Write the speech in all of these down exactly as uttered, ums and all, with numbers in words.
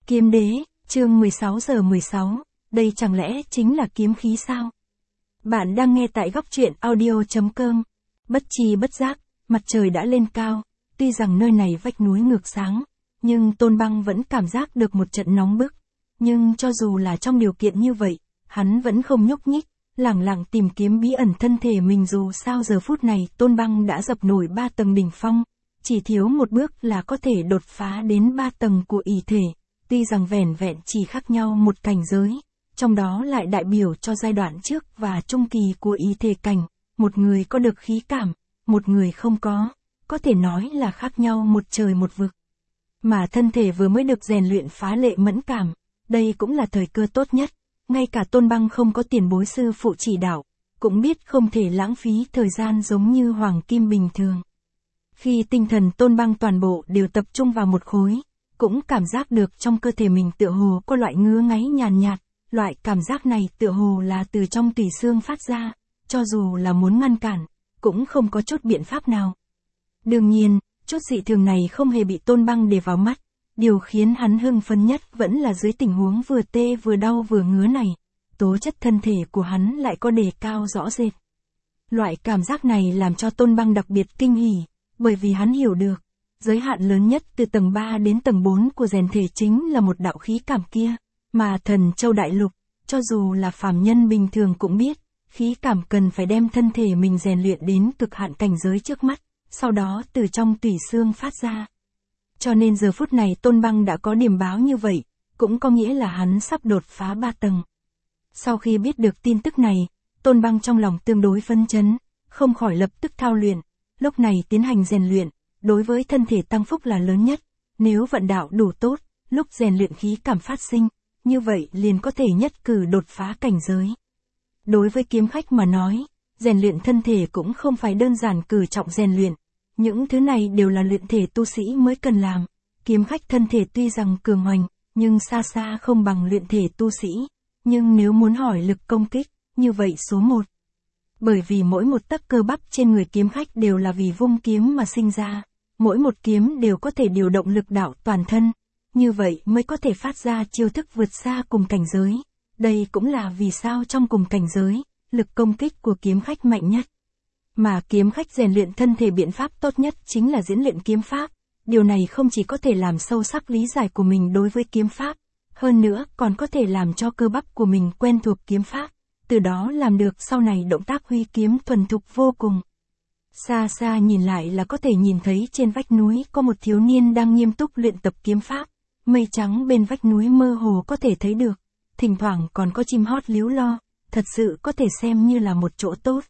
Kiếm đế, chương mười sáu giờ mười sáu, đây chẳng lẽ chính là kiếm khí sao? Bạn đang nghe tại góc truyện audio chấm com. Bất chi bất giác, mặt trời đã lên cao, tuy rằng nơi này vách núi ngược sáng, nhưng Tôn Băng vẫn cảm giác được một trận nóng bức. Nhưng cho dù là trong điều kiện như vậy, hắn vẫn không nhúc nhích, lẳng lặng tìm kiếm bí ẩn thân thể mình. Dù sao giờ phút này Tôn Băng đã dập nổi ba tầng đỉnh phong, chỉ thiếu một bước là có thể đột phá đến ba tầng của ỷ thể. Tuy rằng vẻn vẹn chỉ khác nhau một cảnh giới, trong đó lại đại biểu cho giai đoạn trước và trung kỳ của ỷ thể cảnh, một người có được khí cảm, một người không có, có thể nói là khác nhau một trời một vực. Mà thân thể vừa mới được rèn luyện phá lệ mẫn cảm, đây cũng là thời cơ tốt nhất, ngay cả Tôn Băng không có tiền bối sư phụ chỉ đạo, cũng biết không thể lãng phí thời gian giống như hoàng kim bình thường. Khi tinh thần Tôn Băng toàn bộ đều tập trung vào một khối, cũng cảm giác được trong cơ thể mình tựa hồ có loại ngứa ngáy nhàn nhạt, loại cảm giác này tựa hồ là từ trong tủy xương phát ra, cho dù là muốn ngăn cản, cũng không có chút biện pháp nào. Đương nhiên, chút dị thường này không hề bị Tôn Băng để vào mắt, điều khiến hắn hưng phấn nhất vẫn là dưới tình huống vừa tê vừa đau vừa ngứa này, tố chất thân thể của hắn lại có đề cao rõ rệt. Loại cảm giác này làm cho Tôn Băng đặc biệt kinh hỉ, bởi vì hắn hiểu được, giới hạn lớn nhất từ tầng ba đến tầng bốn của rèn thể chính là một đạo khí cảm kia, mà Thần Châu Đại Lục, cho dù là phàm nhân bình thường cũng biết, khí cảm cần phải đem thân thể mình rèn luyện đến cực hạn cảnh giới trước mắt, sau đó từ trong tủy xương phát ra. Cho nên giờ phút này Tôn Băng đã có điểm báo như vậy, cũng có nghĩa là hắn sắp đột phá ba tầng. Sau khi biết được tin tức này, Tôn Băng trong lòng tương đối phấn chấn, không khỏi lập tức thao luyện, lúc này tiến hành rèn luyện, đối với thân thể tăng phúc là lớn nhất, nếu vận đạo đủ tốt, lúc rèn luyện khí cảm phát sinh, như vậy liền có thể nhất cử đột phá cảnh giới. Đối với kiếm khách mà nói, rèn luyện thân thể cũng không phải đơn giản cử trọng rèn luyện, những thứ này đều là luyện thể tu sĩ mới cần làm. Kiếm khách thân thể tuy rằng cường hoành, nhưng xa xa không bằng luyện thể tu sĩ, nhưng nếu muốn hỏi lực công kích, như vậy số một. Bởi vì mỗi một tấc cơ bắp trên người kiếm khách đều là vì vung kiếm mà sinh ra, mỗi một kiếm đều có thể điều động lực đạo toàn thân, như vậy mới có thể phát ra chiêu thức vượt xa cùng cảnh giới. Đây cũng là vì sao trong cùng cảnh giới, lực công kích của kiếm khách mạnh nhất. Mà kiếm khách rèn luyện thân thể biện pháp tốt nhất chính là diễn luyện kiếm pháp, điều này không chỉ có thể làm sâu sắc lý giải của mình đối với kiếm pháp, hơn nữa còn có thể làm cho cơ bắp của mình quen thuộc kiếm pháp, từ đó làm được sau này động tác huy kiếm thuần thục vô cùng. Xa xa nhìn lại là có thể nhìn thấy trên vách núi có một thiếu niên đang nghiêm túc luyện tập kiếm pháp, mây trắng bên vách núi mơ hồ có thể thấy được, thỉnh thoảng còn có chim hót líu lo, thật sự có thể xem như là một chỗ tốt.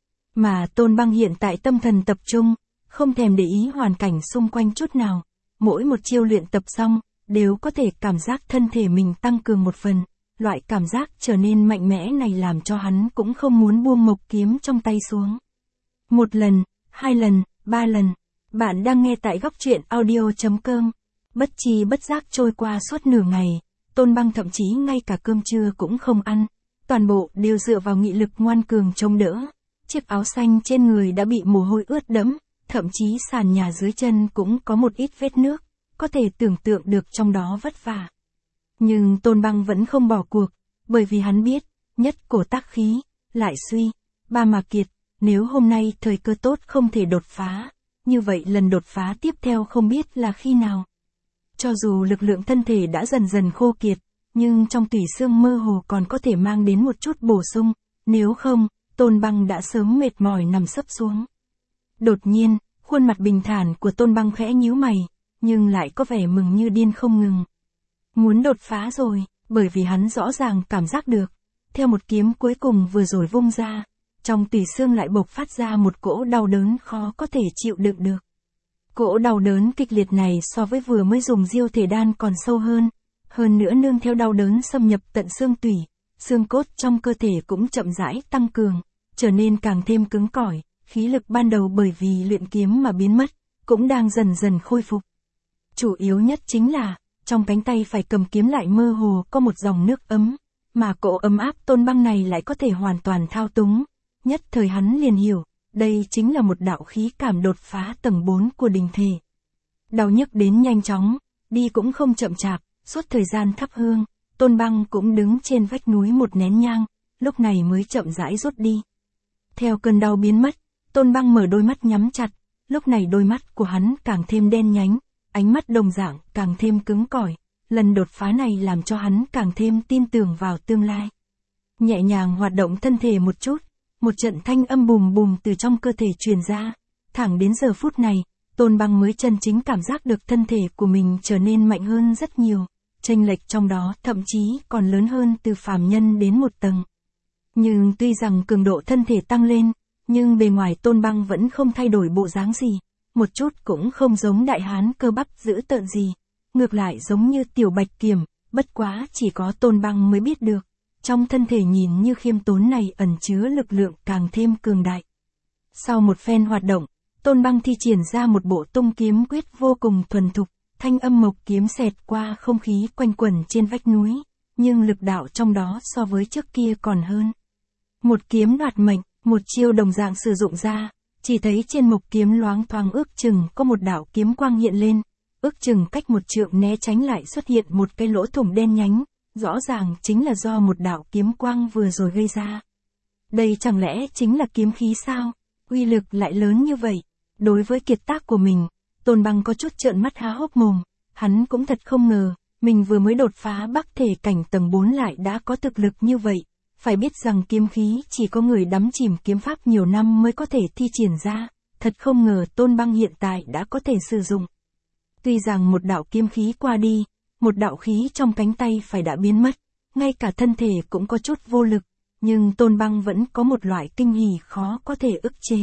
Mà Tôn Băng hiện tại tâm thần tập trung, không thèm để ý hoàn cảnh xung quanh chút nào, mỗi một chiêu luyện tập xong, đều có thể cảm giác thân thể mình tăng cường một phần, loại cảm giác trở nên mạnh mẽ này làm cho hắn cũng không muốn buông mộc kiếm trong tay xuống. Một lần, hai lần, ba lần, bạn đang nghe tại góc truyện audio chấm com. Bất chi bất giác trôi qua suốt nửa ngày, Tôn Băng thậm chí ngay cả cơm trưa cũng không ăn, toàn bộ đều dựa vào nghị lực ngoan cường chống đỡ. Chiếc áo xanh trên người đã bị mồ hôi ướt đẫm, thậm chí sàn nhà dưới chân cũng có một ít vết nước, có thể tưởng tượng được trong đó vất vả. Nhưng Tôn Băng vẫn không bỏ cuộc, bởi vì hắn biết, nhất cổ tác khí, lại suy, ba mà kiệt, nếu hôm nay thời cơ tốt không thể đột phá, như vậy lần đột phá tiếp theo không biết là khi nào. Cho dù lực lượng thân thể đã dần dần khô kiệt, nhưng trong tủy xương mơ hồ còn có thể mang đến một chút bổ sung, nếu không, Tôn Băng đã sớm mệt mỏi nằm sấp xuống. Đột nhiên, khuôn mặt bình thản của Tôn Băng khẽ nhíu mày, nhưng lại có vẻ mừng như điên không ngừng. Muốn đột phá rồi, bởi vì hắn rõ ràng cảm giác được, theo một kiếm cuối cùng vừa rồi vung ra, trong tủy xương lại bộc phát ra một cỗ đau đớn khó có thể chịu đựng được. Cỗ đau đớn kịch liệt này so với vừa mới dùng diêu thể đan còn sâu hơn, hơn nữa nương theo đau đớn xâm nhập tận xương tủy, xương cốt trong cơ thể cũng chậm rãi tăng cường, trở nên càng thêm cứng cỏi, khí lực ban đầu bởi vì luyện kiếm mà biến mất, cũng đang dần dần khôi phục. Chủ yếu nhất chính là, trong cánh tay phải cầm kiếm lại mơ hồ có một dòng nước ấm, mà cỗ ấm áp Tôn Băng này lại có thể hoàn toàn thao túng. Nhất thời hắn liền hiểu, đây chính là một đạo khí cảm đột phá tầng bốn của đình thể. Đau nhức đến nhanh chóng, đi cũng không chậm chạp, Suốt thời gian thắp hương, Tôn Băng cũng đứng trên vách núi một nén nhang, lúc này mới chậm rãi rút đi. Theo cơn đau biến mất, Tôn Băng mở đôi mắt nhắm chặt, lúc này đôi mắt của hắn càng thêm đen nhánh, ánh mắt đồng dạng càng thêm cứng cỏi. Lần đột phá này làm cho hắn càng thêm tin tưởng vào tương lai. Nhẹ nhàng hoạt động thân thể một chút, một trận thanh âm bùm bùm từ trong cơ thể truyền ra. Thẳng đến giờ phút này, Tôn Băng mới chân chính cảm giác được thân thể của mình trở nên mạnh hơn rất nhiều, chênh lệch trong đó thậm chí còn lớn hơn từ phàm nhân đến một tầng. Nhưng tuy rằng cường độ thân thể tăng lên, nhưng bề ngoài Tôn Băng vẫn không thay đổi bộ dáng gì, một chút cũng không giống đại hán cơ bắp dữ tợn gì, ngược lại giống như tiểu bạch kiểm, bất quá chỉ có Tôn Băng mới biết được, trong thân thể nhìn như khiêm tốn này ẩn chứa lực lượng càng thêm cường đại. Sau một phen hoạt động, Tôn Băng thi triển ra một bộ tung kiếm quyết vô cùng thuần thục, thanh âm mộc kiếm xẹt qua không khí quanh quẩn trên vách núi, nhưng lực đạo trong đó so với trước kia còn hơn. Một kiếm đoạt mệnh, một chiêu đồng dạng sử dụng ra, chỉ thấy trên mộc kiếm loáng thoáng ước chừng có một đạo kiếm quang hiện lên, ước chừng cách một trượng né tránh lại xuất hiện một cái lỗ thủng đen nhánh, rõ ràng chính là do một đạo kiếm quang vừa rồi gây ra. Đây chẳng lẽ chính là kiếm khí sao? Uy lực lại lớn như vậy. Đối với kiệt tác của mình, Tôn Băng có chút trợn mắt há hốc mồm, hắn cũng thật không ngờ, mình vừa mới đột phá Bắc thể cảnh tầng bốn lại đã có thực lực như vậy. Phải biết rằng kiếm khí chỉ có người đắm chìm kiếm pháp nhiều năm mới có thể thi triển ra, thật không ngờ Tôn Băng hiện tại đã có thể sử dụng. Tuy rằng một đạo kiếm khí qua đi, một đạo khí trong cánh tay phải đã biến mất, ngay cả thân thể cũng có chút vô lực, nhưng Tôn Băng vẫn có một loại kinh hỉ khó có thể ức chế.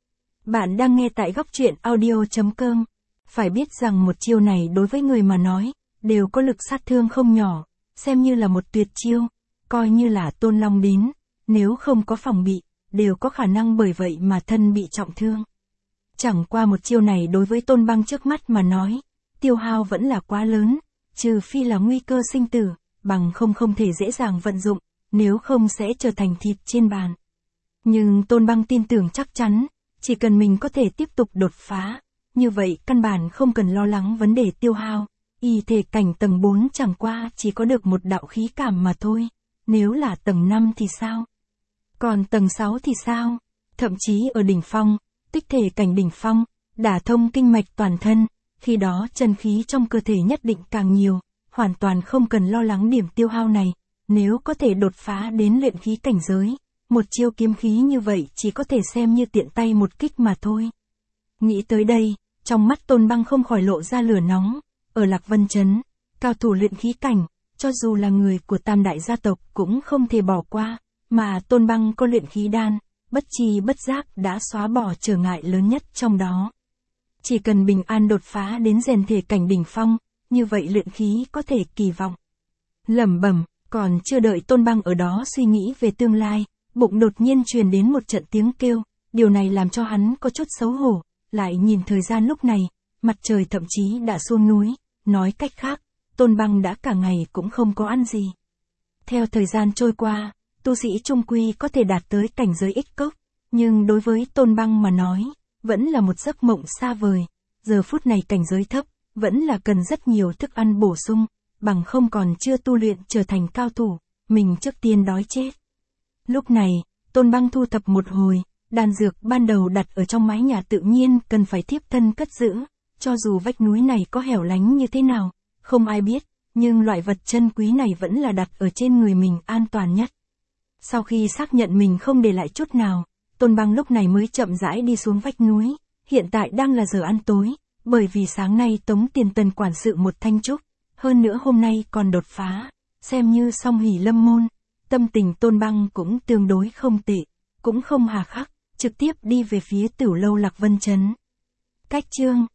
Bạn đang nghe tại góc truyện audio chấm com. Phải biết rằng một chiêu này đối với người mà nói, đều có lực sát thương không nhỏ, xem như là một tuyệt chiêu, coi như là Tôn Long đến, nếu không có phòng bị, đều có khả năng bởi vậy mà thân bị trọng thương. Chẳng qua một chiêu này đối với Tôn Băng trước mắt mà nói, tiêu hao vẫn là quá lớn, trừ phi là nguy cơ sinh tử, bằng không không thể dễ dàng vận dụng, nếu không sẽ trở thành thịt trên bàn. Nhưng Tôn Băng tin tưởng chắc chắn, chỉ cần mình có thể tiếp tục đột phá, như vậy căn bản không cần lo lắng vấn đề tiêu hao, y thể cảnh tầng bốn chẳng qua chỉ có được một đạo khí cảm mà thôi, nếu là tầng năm thì sao? Còn tầng sáu thì sao? Thậm chí ở đỉnh phong, tích thể cảnh đỉnh phong, đả thông kinh mạch toàn thân, khi đó chân khí trong cơ thể nhất định càng nhiều, hoàn toàn không cần lo lắng điểm tiêu hao này, nếu có thể đột phá đến luyện khí cảnh giới, một chiêu kiếm khí như vậy chỉ có thể xem như tiện tay một kích mà thôi. Nghĩ tới đây, trong mắt Tôn Băng không khỏi lộ ra lửa nóng, ở Lạc Vân Trấn, cao thủ luyện khí cảnh, cho dù là người của tam đại gia tộc cũng không thể bỏ qua, mà Tôn Băng có luyện khí đan, bất chi bất giác đã xóa bỏ trở ngại lớn nhất trong đó. Chỉ cần bình an đột phá đến rèn thể cảnh đỉnh phong, như vậy luyện khí có thể kỳ vọng. Lẩm bẩm, còn chưa đợi Tôn Băng ở đó suy nghĩ về tương lai, bụng đột nhiên truyền đến một trận tiếng kêu, điều này làm cho hắn có chút xấu hổ, lại nhìn thời gian lúc này, mặt trời thậm chí đã xuống núi, nói cách khác, Tôn Băng đã cả ngày cũng không có ăn gì. Theo thời gian trôi qua, tu sĩ trung quy có thể đạt tới cảnh giới ích cốc, nhưng đối với Tôn Băng mà nói, vẫn là một giấc mộng xa vời, giờ phút này cảnh giới thấp, vẫn là cần rất nhiều thức ăn bổ sung, bằng không còn chưa tu luyện trở thành cao thủ, mình trước tiên đói chết. Lúc này, Tôn Băng thu thập một hồi, đan dược ban đầu đặt ở trong mái nhà tự nhiên cần phải thiếp thân cất giữ, cho dù vách núi này có hẻo lánh như thế nào, không ai biết, nhưng loại vật chân quý này vẫn là đặt ở trên người mình an toàn nhất. Sau khi xác nhận mình không để lại chút nào, Tôn Băng lúc này mới chậm rãi đi xuống vách núi, hiện tại đang là giờ ăn tối, bởi vì sáng nay Tống Tiền Tần quản sự một thanh trúc, hơn nữa hôm nay còn đột phá, xem như song hỷ lâm môn, tâm tình Tôn Băng cũng tương đối không tệ, cũng không hà khắc, trực tiếp đi về phía Tửu lâu Lạc Vân Trấn. Cách chương